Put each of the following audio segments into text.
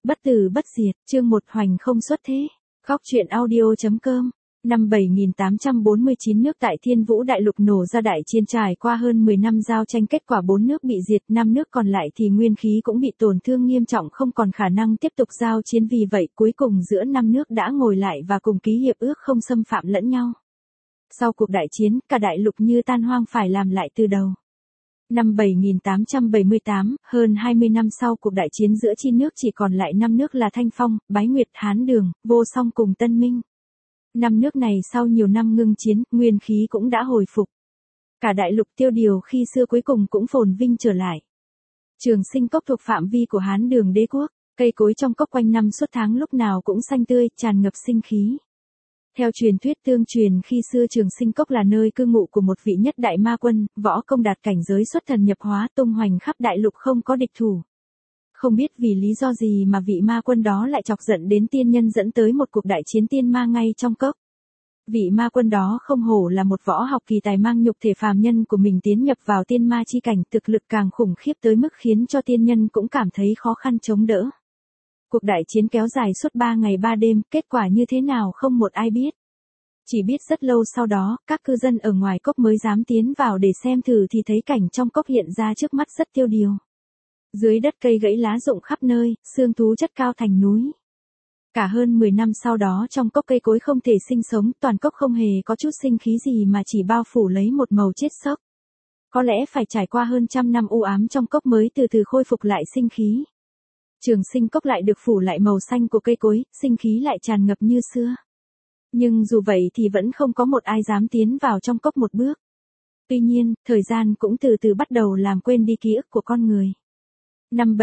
Bất tử bất diệt, chương 1 hoành không xuất thế. Khóc chuyện audio.com. Năm 7849 nước tại Thiên Vũ Đại Lục nổ ra đại chiến, trải qua hơn 10 năm giao tranh, kết quả 4 nước bị diệt, 5 nước còn lại thì nguyên khí cũng bị tổn thương nghiêm trọng, không còn khả năng tiếp tục giao chiến, vì vậy cuối cùng giữa 5 nước đã ngồi lại và cùng ký hiệp ước không xâm phạm lẫn nhau. Sau cuộc đại chiến, cả đại lục như tan hoang, phải làm lại từ đầu. Năm 7878, hơn 20 năm sau cuộc đại chiến giữa chi nước, chỉ còn lại 5 nước là Thanh Phong, Bái Nguyệt, Hán Đường, Vô Song cùng Tân Minh. 5 nước này sau nhiều năm ngưng chiến, nguyên khí cũng đã hồi phục. Cả đại lục tiêu điều khi xưa cuối cùng cũng phồn vinh trở lại. Trường Sinh Cốc thuộc phạm vi của Hán Đường đế quốc, cây cối trong cốc quanh năm suốt tháng lúc nào cũng xanh tươi, tràn ngập sinh khí. Theo truyền thuyết tương truyền, khi xưa Trường Sinh Cốc là nơi cư ngụ của một vị nhất đại ma quân, võ công đạt cảnh giới xuất thần nhập hóa, tung hoành khắp đại lục không có địch thủ. Không biết vì lý do gì mà vị ma quân đó lại chọc giận đến tiên nhân, dẫn tới một cuộc đại chiến tiên ma ngay trong cốc. Vị ma quân đó không hổ là một võ học kỳ tài, mang nhục thể phàm nhân của mình tiến nhập vào tiên ma chi cảnh, thực lực càng khủng khiếp tới mức khiến cho tiên nhân cũng cảm thấy khó khăn chống đỡ. Cuộc đại chiến kéo dài suốt 3 ngày 3 đêm, kết quả như thế nào không một ai biết. Chỉ biết rất lâu sau đó, các cư dân ở ngoài cốc mới dám tiến vào để xem thử, thì thấy cảnh trong cốc hiện ra trước mắt rất tiêu điều. Dưới đất cây gãy lá rụng khắp nơi, xương thú chất cao thành núi. Cả hơn 10 năm sau đó, trong cốc cây cối không thể sinh sống, toàn cốc không hề có chút sinh khí gì mà chỉ bao phủ lấy một màu chết xốc. Có lẽ phải trải qua hơn 100 năm u ám, trong cốc mới từ từ khôi phục lại sinh khí. Trường Sinh Cốc lại được phủ lại màu xanh của cây cối, sinh khí lại tràn ngập như xưa. Nhưng dù vậy thì vẫn không có một ai dám tiến vào trong cốc một bước. Tuy nhiên, thời gian cũng từ từ bắt đầu làm quên đi ký ức của con người. Năm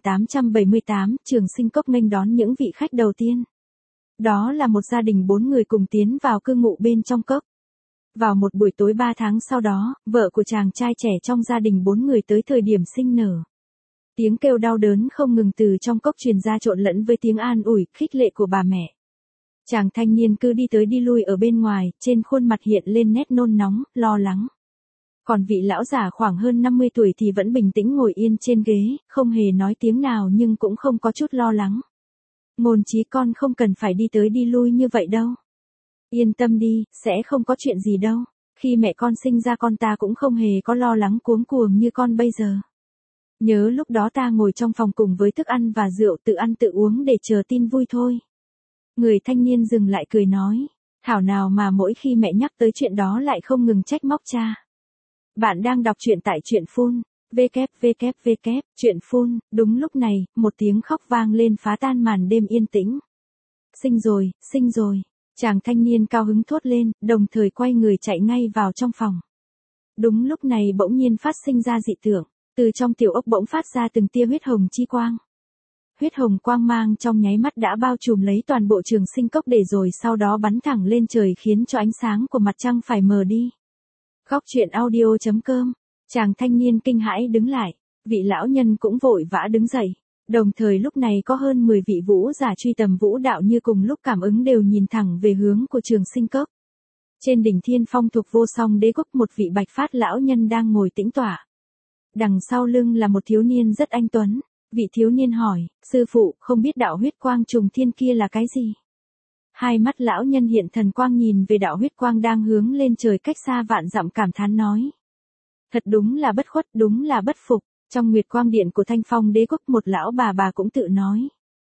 7878, Trường Sinh Cốc nghênh đón những vị khách đầu tiên. Đó là một gia đình 4 người cùng tiến vào cư ngụ bên trong cốc. Vào một buổi tối 3 tháng sau đó, vợ của chàng trai trẻ trong gia đình 4 người tới thời điểm sinh nở. Tiếng kêu đau đớn không ngừng từ trong cốc truyền ra, trộn lẫn với tiếng an ủi, khích lệ của bà mẹ. Chàng thanh niên cứ đi tới đi lui ở bên ngoài, trên khuôn mặt hiện lên nét nôn nóng, lo lắng. Còn vị lão già khoảng hơn 50 tuổi thì vẫn bình tĩnh ngồi yên trên ghế, không hề nói tiếng nào nhưng cũng không có chút lo lắng. Ngôn Chí, con không cần phải đi tới đi lui như vậy đâu. Yên tâm đi, sẽ không có chuyện gì đâu. Khi mẹ con sinh ra con ta cũng không hề có lo lắng cuống cuồng như con bây giờ. Nhớ lúc đó ta ngồi trong phòng cùng với thức ăn và rượu, tự ăn tự uống để chờ tin vui thôi. Người thanh niên dừng lại cười nói, thảo nào mà mỗi khi mẹ nhắc tới chuyện đó lại không ngừng trách móc cha. Bạn đang đọc truyện tại Truyện Phun, www. Truyện Phun. Đúng lúc này, một tiếng khóc vang lên phá tan màn đêm yên tĩnh. Sinh rồi, sinh rồi. Chàng thanh niên cao hứng thốt lên, đồng thời quay người chạy ngay vào trong phòng. Đúng lúc này bỗng nhiên phát sinh ra dị tượng, từ trong tiểu ốc bỗng phát ra từng tia huyết hồng chi quang. Huyết hồng quang mang trong nháy mắt đã bao trùm lấy toàn bộ Trường Sinh Cốc, để rồi sau đó bắn thẳng lên trời, khiến cho ánh sáng của mặt trăng phải mờ đi. Khóc chuyện audio.com. Chàng thanh niên kinh hãi đứng lại, vị lão nhân cũng vội vã đứng dậy. Đồng thời lúc này có hơn 10 vị vũ giả truy tầm vũ đạo như cùng lúc cảm ứng, đều nhìn thẳng về hướng của Trường Sinh Cốc. Trên đỉnh Thiên Phong thuộc Vô Song đế quốc, một vị bạch phát lão nhân đang ngồi tĩnh tọa. Đằng sau lưng là một thiếu niên rất anh tuấn. Vị thiếu niên hỏi, sư phụ, không biết đạo huyết quang trùng thiên kia là cái gì? Hai mắt lão nhân hiện thần quang, nhìn về đạo huyết quang đang hướng lên trời cách xa vạn dặm, cảm thán nói. Thật đúng là bất khuất, đúng là bất phục. Trong Nguyệt Quang Điện của Thanh Phong đế quốc, một lão bà cũng tự nói.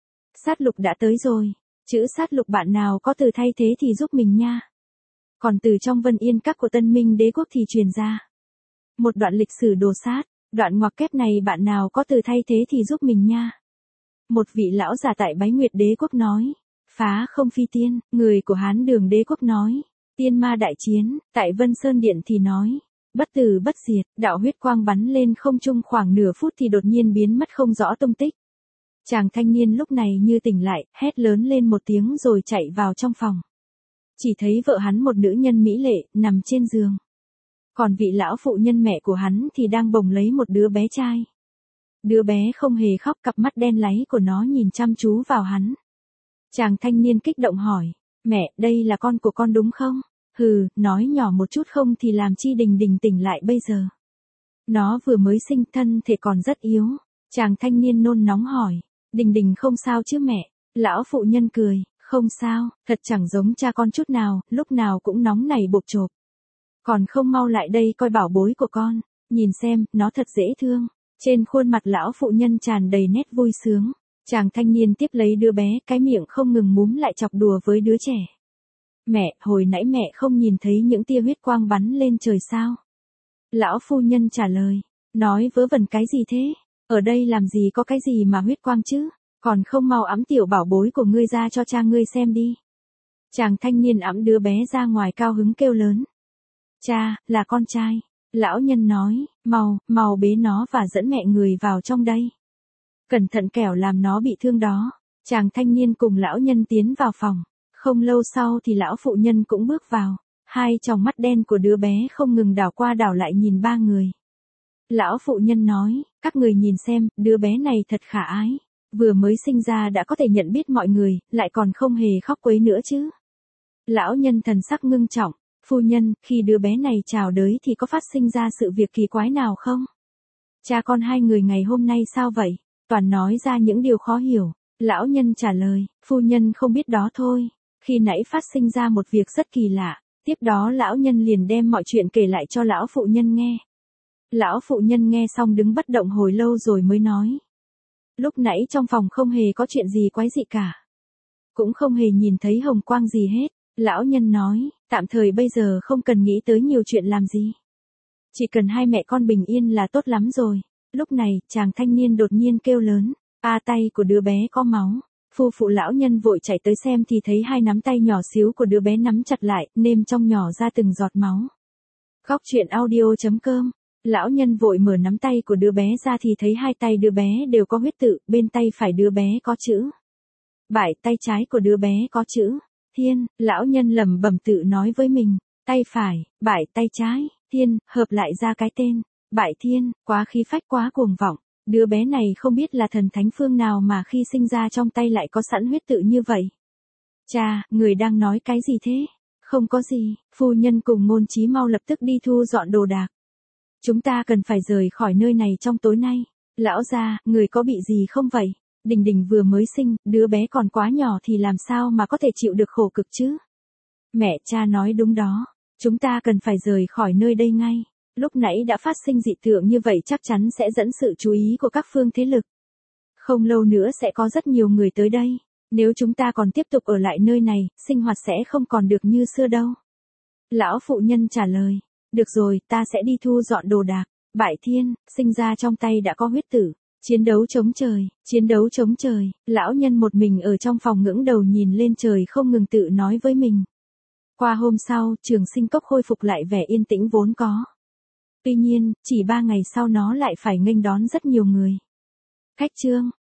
Sát lục đã tới rồi. Chữ sát lục bạn nào có từ thay thế thì giúp mình nha. Còn từ trong Vân Yên Các của Tân Minh đế quốc thì truyền ra một đoạn lịch sử đồ sát. Đoạn ngoặc kép này bạn nào có từ thay thế thì giúp mình nha. Một vị lão già tại Bái Nguyệt đế quốc nói. Phá không phi tiên. Người của Hán Đường đế quốc nói. Tiên ma đại chiến. Tại Vân Sơn Điện thì nói. Bất tử bất diệt. Đạo huyết quang bắn lên không trung khoảng nửa phút thì đột nhiên biến mất không rõ tung tích. Chàng thanh niên lúc này như tỉnh lại, hét lớn lên một tiếng rồi chạy vào trong phòng. Chỉ thấy vợ hắn, một nữ nhân mỹ lệ, nằm trên giường. Còn vị lão phụ nhân mẹ của hắn thì đang bồng lấy một đứa bé trai. Đứa bé không hề khóc, cặp mắt đen láy của nó nhìn chăm chú vào hắn. Chàng thanh niên kích động hỏi, mẹ, đây là con của con đúng không? Hừ, nói nhỏ một chút không thì làm chi Đình Đình tỉnh lại bây giờ. Nó vừa mới sinh, thân thể còn rất yếu. Chàng thanh niên nôn nóng hỏi, Đình Đình không sao chứ mẹ? Lão phụ nhân cười, không sao, thật chẳng giống cha con chút nào, lúc nào cũng nóng nảy bộp chộp. Còn không mau lại đây coi bảo bối của con, nhìn xem, nó thật dễ thương. Trên khuôn mặt lão phụ nhân tràn đầy nét vui sướng. Chàng thanh niên tiếp lấy đứa bé, cái miệng không ngừng múm lại chọc đùa với đứa trẻ. Mẹ, hồi nãy mẹ không nhìn thấy những tia huyết quang bắn lên trời sao? Lão phu nhân trả lời, nói vớ vẩn cái gì thế? Ở đây làm gì có cái gì mà huyết quang chứ? Còn không mau ẵm tiểu bảo bối của ngươi ra cho cha ngươi xem đi. Chàng thanh niên ẵm đứa bé ra ngoài cao hứng kêu lớn. Cha, là con trai. Lão nhân nói, mau bế nó và dẫn mẹ người vào trong đây. Cẩn thận kẻo làm nó bị thương đó. Chàng thanh niên cùng lão nhân tiến vào phòng. Không lâu sau thì lão phụ nhân cũng bước vào. Hai tròng mắt đen của đứa bé không ngừng đảo qua đảo lại nhìn ba người. Lão phụ nhân nói, các người nhìn xem, đứa bé này thật khả ái. Vừa mới sinh ra đã có thể nhận biết mọi người, lại còn không hề khóc quấy nữa chứ. Lão nhân thần sắc ngưng trọng, phu nhân, khi đứa bé này chào đời thì có phát sinh ra sự việc kỳ quái nào không? Cha con hai người ngày hôm nay sao vậy? Toàn nói ra những điều khó hiểu. Lão nhân trả lời, phu nhân không biết đó thôi. Khi nãy phát sinh ra một việc rất kỳ lạ, tiếp đó lão nhân liền đem mọi chuyện kể lại cho lão phụ nhân nghe. Lão phụ nhân nghe xong đứng bất động hồi lâu rồi mới nói. Lúc nãy trong phòng không hề có chuyện gì quái dị cả. Cũng không hề nhìn thấy hồng quang gì hết. Lão nhân nói, tạm thời bây giờ không cần nghĩ tới nhiều chuyện làm gì. Chỉ cần hai mẹ con bình yên là tốt lắm rồi. Lúc này, chàng thanh niên đột nhiên kêu lớn. Tay của đứa bé có máu. Phu phụ lão nhân vội chạy tới xem thì thấy hai nắm tay nhỏ xíu của đứa bé nắm chặt lại, nêm trong nhỏ ra từng giọt máu. Góc truyện audio.com. Lão nhân vội mở nắm tay của đứa bé ra thì thấy hai tay đứa bé đều có huyết tự, bên tay phải đứa bé có chữ Bải, tay trái của đứa bé có chữ Thiên. Lão nhân lẩm bẩm tự nói với mình, tay phải, Bải, tay trái, Thiên, hợp lại ra cái tên Bải Thiên, quá khí phách quá cuồng vọng. Đứa bé này không biết là thần thánh phương nào mà khi sinh ra trong tay lại có sẵn huyết tự như vậy. Cha, người đang nói cái gì thế? Không có gì, phu nhân cùng Ngôn Chí mau lập tức đi thu dọn đồ đạc. Chúng ta cần phải rời khỏi nơi này trong tối nay. Lão gia, người có bị gì không vậy? Đình Đình vừa mới sinh, đứa bé còn quá nhỏ thì làm sao mà có thể chịu được khổ cực chứ? Mẹ, cha nói đúng đó. Chúng ta cần phải rời khỏi nơi đây ngay. Lúc nãy đã phát sinh dị tượng như vậy chắc chắn sẽ dẫn sự chú ý của các phương thế lực. Không lâu nữa sẽ có rất nhiều người tới đây. Nếu chúng ta còn tiếp tục ở lại nơi này, sinh hoạt sẽ không còn được như xưa đâu. Lão phụ nhân trả lời. Được rồi, ta sẽ đi thu dọn đồ đạc. Bải Thiên, sinh ra trong tay đã có huyết tử. Chiến đấu chống trời, chiến đấu chống trời. Lão nhân một mình ở trong phòng ngẩng đầu nhìn lên trời không ngừng tự nói với mình. Qua hôm sau, Trường Sinh Cốc khôi phục lại vẻ yên tĩnh vốn có. Tuy nhiên, chỉ 3 ngày sau nó lại phải nghênh đón rất nhiều người. Cách chương